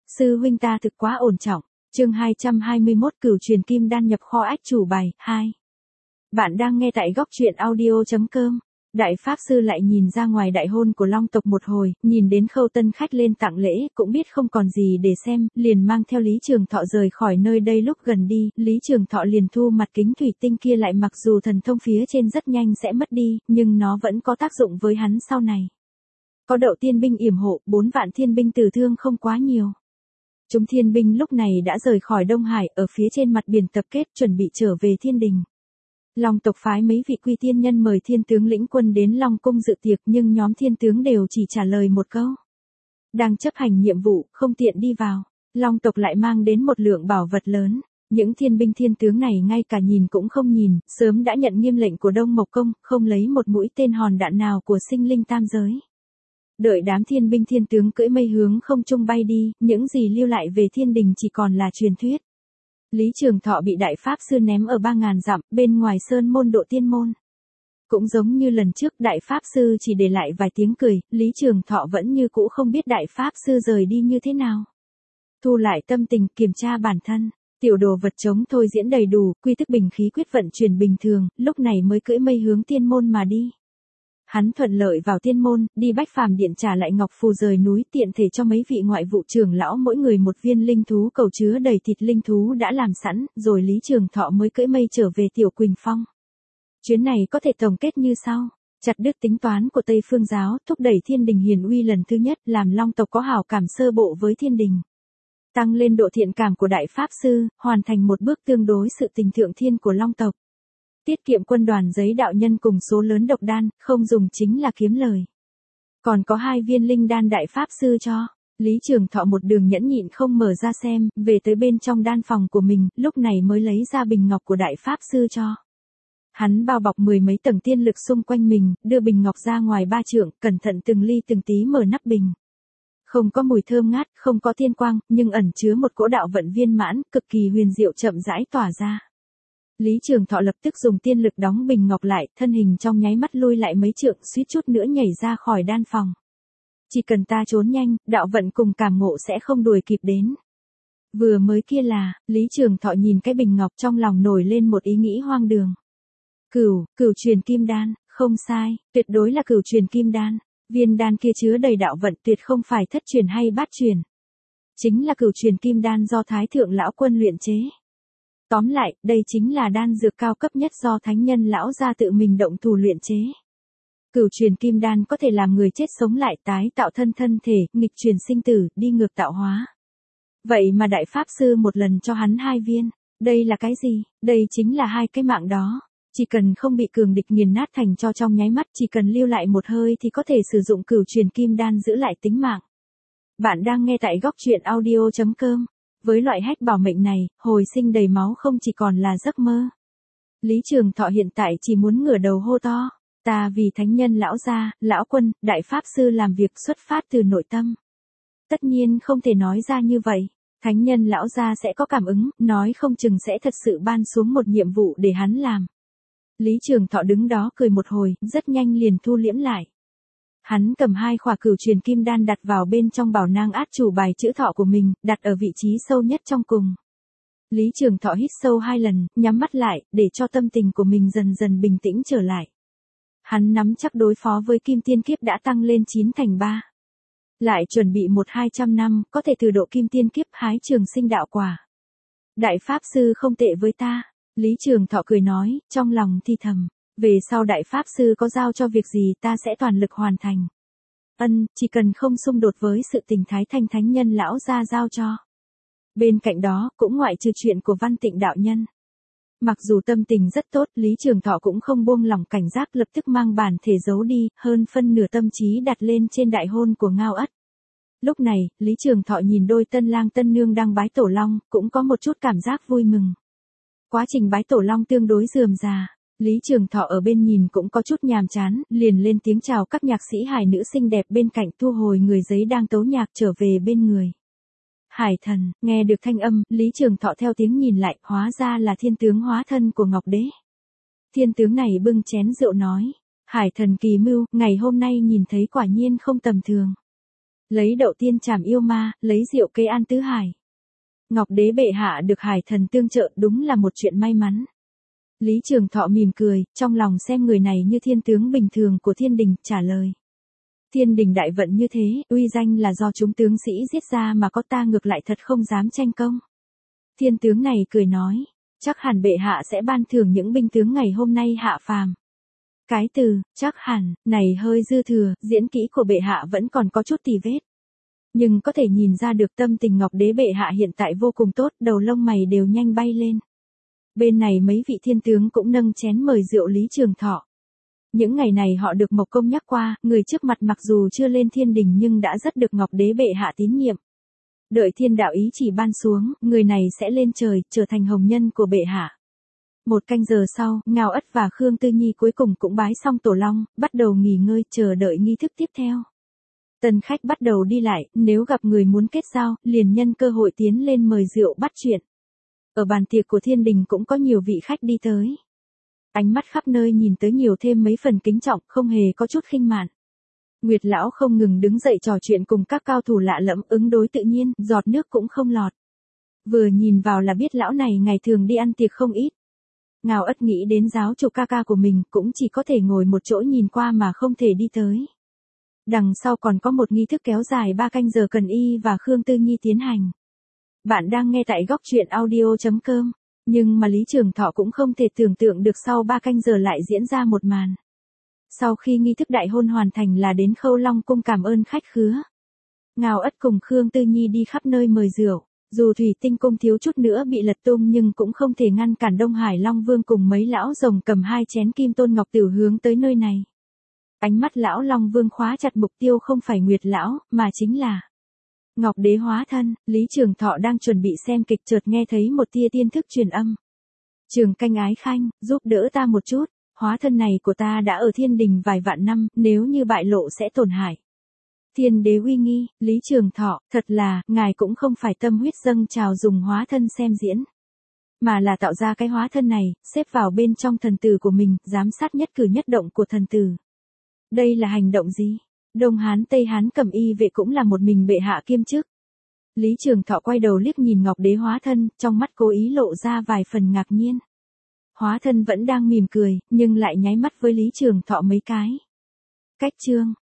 Sư huynh ta thực quá ổn trọng. Chương 221 Cửu truyền kim đan nhập kho ách chủ bài 2. Bạn đang nghe tại góc truyện audio.com. Đại pháp sư lại nhìn ra ngoài đại hôn của Long tộc một hồi, nhìn đến Khâu tân khách lên tặng lễ, cũng biết không còn gì để xem, liền mang theo Lý Trường Thọ rời khỏi nơi đây. Lúc gần đi, Lý Trường Thọ liền thu mặt kính thủy tinh kia lại, mặc dù thần thông phía trên rất nhanh sẽ mất đi, nhưng nó vẫn có tác dụng với hắn sau này. Có đậu tiên binh yểm hộ, 4 vạn thiên binh tử thương không quá nhiều. Chúng thiên binh lúc này đã rời khỏi Đông Hải, ở phía trên mặt biển tập kết, chuẩn bị trở về thiên đình. Long tộc phái mấy vị quy tiên nhân mời thiên tướng lĩnh quân đến Long cung dự tiệc, nhưng nhóm thiên tướng đều chỉ trả lời một câu: đang chấp hành nhiệm vụ, không tiện đi vào. Long tộc lại mang đến một lượng bảo vật lớn. Những thiên binh thiên tướng này ngay cả nhìn cũng không nhìn, sớm đã nhận nghiêm lệnh của Đông Mộc Công, không lấy một mũi tên hòn đạn nào của sinh linh tam giới. Đợi đám thiên binh thiên tướng cưỡi mây hướng không trung bay đi, những gì lưu lại về thiên đình chỉ còn là truyền thuyết. Lý Trường Thọ bị đại pháp sư ném ở 3.000 dặm, bên ngoài sơn môn độ tiên môn. Cũng giống như lần trước, đại pháp sư chỉ để lại vài tiếng cười, Lý Trường Thọ vẫn như cũ không biết đại pháp sư rời đi như thế nào. Thu lại tâm tình, kiểm tra bản thân, tiểu đồ vật chống thôi diễn đầy đủ, quy thức bình khí quyết vận chuyển bình thường, lúc này mới cưỡi mây hướng tiên môn mà đi. Hắn thuận lợi vào tiên môn, đi Bách Phàm điện trả lại ngọc phù rời núi, tiện thể cho mấy vị ngoại vụ trưởng lão mỗi người một viên linh thú cầu chứa đầy thịt linh thú đã làm sẵn, rồi Lý Trường Thọ mới cưỡi mây trở về Tiểu Quỳnh Phong. Chuyến này có thể tổng kết như sau: chặt đứt tính toán của Tây Phương giáo, thúc đẩy thiên đình hiển uy lần thứ nhất, làm Long tộc có hảo cảm sơ bộ với thiên đình. Tăng lên độ thiện cảm của đại pháp sư, hoàn thành một bước tương đối sự tình thượng thiên của Long tộc. Tiết kiệm quân đoàn giấy đạo nhân cùng số lớn độc đan, không dùng chính là kiếm lời. Còn có 2 viên linh đan đại pháp sư cho. Lý Trường Thọ một đường nhẫn nhịn không mở ra xem, về tới bên trong đan phòng của mình, lúc này mới lấy ra bình ngọc của đại pháp sư cho. Hắn bao bọc 10 mấy tầng tiên lực xung quanh mình, đưa bình ngọc ra ngoài 3 trượng, cẩn thận từng ly từng tí mở nắp bình. Không có mùi thơm ngát, không có tiên quang, nhưng ẩn chứa một cỗ đạo vận viên mãn, cực kỳ huyền diệu chậm rãi tỏa ra. Lý Trường Thọ lập tức dùng tiên lực đóng bình ngọc lại, thân hình trong nháy mắt lui lại mấy trượng, suýt chút nữa nhảy ra khỏi đan phòng. Chỉ cần ta trốn nhanh, đạo vận cùng cảm ngộ sẽ không đuổi kịp đến. Vừa mới kia là, Lý Trường Thọ nhìn cái bình ngọc, trong lòng nổi lên một ý nghĩ hoang đường. Cửu truyền kim đan, không sai, tuyệt đối là cửu truyền kim đan. Viên đan kia chứa đầy đạo vận, tuyệt không phải thất truyền hay bát truyền. Chính là cửu truyền kim đan do Thái Thượng Lão Quân luyện chế. Tóm lại, đây chính là đan dược cao cấp nhất do thánh nhân lão gia tự mình động thủ luyện chế. Cửu truyền kim đan có thể làm người chết sống lại, tái tạo thân thể, nghịch truyền sinh tử, đi ngược tạo hóa. Vậy mà đại pháp sư một lần cho hắn 2 viên. Đây là cái gì? Đây chính là 2 cái mạng đó. Chỉ cần không bị cường địch nghiền nát thành tro trong nháy mắt, chỉ cần lưu lại một hơi thì có thể sử dụng cửu truyền kim đan giữ lại tính mạng. Bạn đang nghe tại góc truyện audio.com. Với loại hách bảo mệnh này, hồi sinh đầy máu không chỉ còn là giấc mơ. Lý Trường Thọ hiện tại chỉ muốn ngửa đầu hô to: ta vì thánh nhân lão gia, lão quân, đại pháp sư làm việc xuất phát từ nội tâm. Tất nhiên không thể nói ra như vậy. Thánh nhân lão gia sẽ có cảm ứng, nói không chừng sẽ thật sự ban xuống một nhiệm vụ để hắn làm. Lý Trường Thọ đứng đó cười một hồi, rất nhanh liền thu liễm lại. Hắn cầm 2 khỏa cửu truyền kim đan đặt vào bên trong bảo nang át chủ bài chữ thọ của mình, đặt ở vị trí sâu nhất trong cùng. Lý Trường Thọ hít sâu 2 lần, nhắm mắt lại, để cho tâm tình của mình dần dần bình tĩnh trở lại. Hắn nắm chắc đối phó với kim tiên kiếp đã tăng lên 9 thành 3. Lại chuẩn bị 100-200 năm, có thể từ độ kim tiên kiếp hái trường sinh đạo quả. Đại pháp sư không tệ với ta. Lý Trường Thọ cười nói, trong lòng thi thầm. Về sau đại pháp sư có giao cho việc gì ta sẽ toàn lực hoàn thành. Chỉ cần không xung đột với sự tình Thái Thanh thánh nhân lão gia giao cho. Bên cạnh đó, cũng ngoại trừ chuyện của Văn Tịnh đạo nhân. Mặc dù tâm tình rất tốt, Lý Trường Thọ cũng không buông lỏng cảnh giác, lập tức mang bản thể giấu đi, hơn phân nửa tâm trí đặt lên trên đại hôn của Ngao Ất. Lúc này, Lý Trường Thọ nhìn đôi tân lang tân nương đang bái tổ long, cũng có một chút cảm giác vui mừng. Quá trình bái tổ long tương đối rườm rà. Lý Trường Thọ ở bên nhìn cũng có chút nhàm chán, liền lên tiếng chào các nhạc sĩ hài nữ xinh đẹp bên cạnh, thu hồi người giấy đang tấu nhạc trở về bên người. Hải thần, nghe được thanh âm, Lý Trường Thọ theo tiếng nhìn lại, hóa ra là thiên tướng hóa thân của Ngọc Đế. Thiên tướng này bưng chén rượu nói: Hải thần kỳ mưu, ngày hôm nay nhìn thấy quả nhiên không tầm thường. lấy đậu tiên trảm yêu ma, lấy rượu kế an tứ hải. Ngọc đế bệ hạ được hải thần tương trợ đúng là một chuyện may mắn. Lý Trường Thọ mỉm cười, trong lòng xem người này như thiên tướng bình thường của thiên đình, trả lời. Thiên đình đại vận như thế, uy danh là do chúng tướng sĩ giết ra mà có, ta ngược lại thật không dám tranh công. Thiên tướng này cười nói, chắc hẳn bệ hạ sẽ ban thưởng những binh tướng ngày hôm nay hạ phàm. Cái từ, chắc hẳn, này hơi dư thừa, diễn kỹ của bệ hạ vẫn còn có chút tì vết. Nhưng có thể nhìn ra được tâm tình Ngọc đế bệ hạ hiện tại vô cùng tốt, đầu lông mày đều nhanh bay lên. Bên này mấy vị thiên tướng cũng nâng chén mời rượu Lý Trường Thọ. Những ngày này họ được Mộc Công nhắc qua, người trước mặt mặc dù chưa lên thiên đình nhưng đã rất được Ngọc đế bệ hạ tín nhiệm. Đợi thiên đạo ý chỉ ban xuống, người này sẽ lên trời, trở thành hồng nhân của bệ hạ. 1 canh giờ sau, Ngao Ất và Khương Tư Nhi cuối cùng cũng bái xong tổ long, bắt đầu nghỉ ngơi chờ đợi nghi thức tiếp theo. Tân khách bắt đầu đi lại, nếu gặp người muốn kết giao, liền nhân cơ hội tiến lên mời rượu bắt chuyện. Ở bàn tiệc của thiên đình cũng có nhiều vị khách đi tới. Ánh mắt khắp nơi nhìn tới nhiều thêm mấy phần kính trọng, không hề có chút khinh mạn. Nguyệt lão không ngừng đứng dậy trò chuyện cùng các cao thủ lạ lẫm, ứng đối tự nhiên, giọt nước cũng không lọt. Vừa nhìn vào là biết lão này ngày thường đi ăn tiệc không ít. Ngao Ất nghĩ đến giáo chủ ca ca của mình, cũng chỉ có thể ngồi một chỗ nhìn qua mà không thể đi tới. Đằng sau còn có một nghi thức kéo dài 3 canh giờ cần y và Khương Tư Nhi tiến hành. Bạn đang nghe tại góc truyện audio.com, nhưng mà Lý Trường Thọ cũng không thể tưởng tượng được sau 3 canh giờ lại diễn ra một màn. Sau khi nghi thức đại hôn hoàn thành là đến Khâu Long cung cảm ơn khách khứa. Ngao Ất cùng Khương Tư Nhi đi khắp nơi mời rượu, dù Thủy Tinh cung thiếu chút nữa bị lật tung nhưng cũng không thể ngăn cản Đông Hải Long Vương cùng mấy lão rồng cầm 2 chén kim tôn ngọc tiểu hướng tới nơi này. Ánh mắt lão Long Vương khóa chặt mục tiêu không phải Nguyệt lão, mà chính là Ngọc đế hóa thân. Lý Trường Thọ đang chuẩn bị xem kịch chợt nghe thấy một tia tiên thức truyền âm. Trường canh ái khanh, giúp đỡ ta một chút, hóa thân này của ta đã ở thiên đình vài vạn năm, nếu như bại lộ sẽ tổn hại. Thiên đế uy nghi, Lý Trường Thọ, thật là, ngài cũng không phải tâm huyết dâng trào dùng hóa thân xem diễn. Mà là tạo ra cái hóa thân này, xếp vào bên trong thần tử của mình, giám sát nhất cử nhất động của thần tử. Đây là hành động gì? Đông Hán Tây Hán cầm y vệ cũng là một mình bệ hạ kiêm chức. Lý Trường Thọ quay đầu liếc nhìn Ngọc đế hóa thân, trong mắt cố ý lộ ra vài phần ngạc nhiên. Hóa thân vẫn đang mỉm cười, nhưng lại nháy mắt với Lý Trường Thọ mấy cái. Cách chương,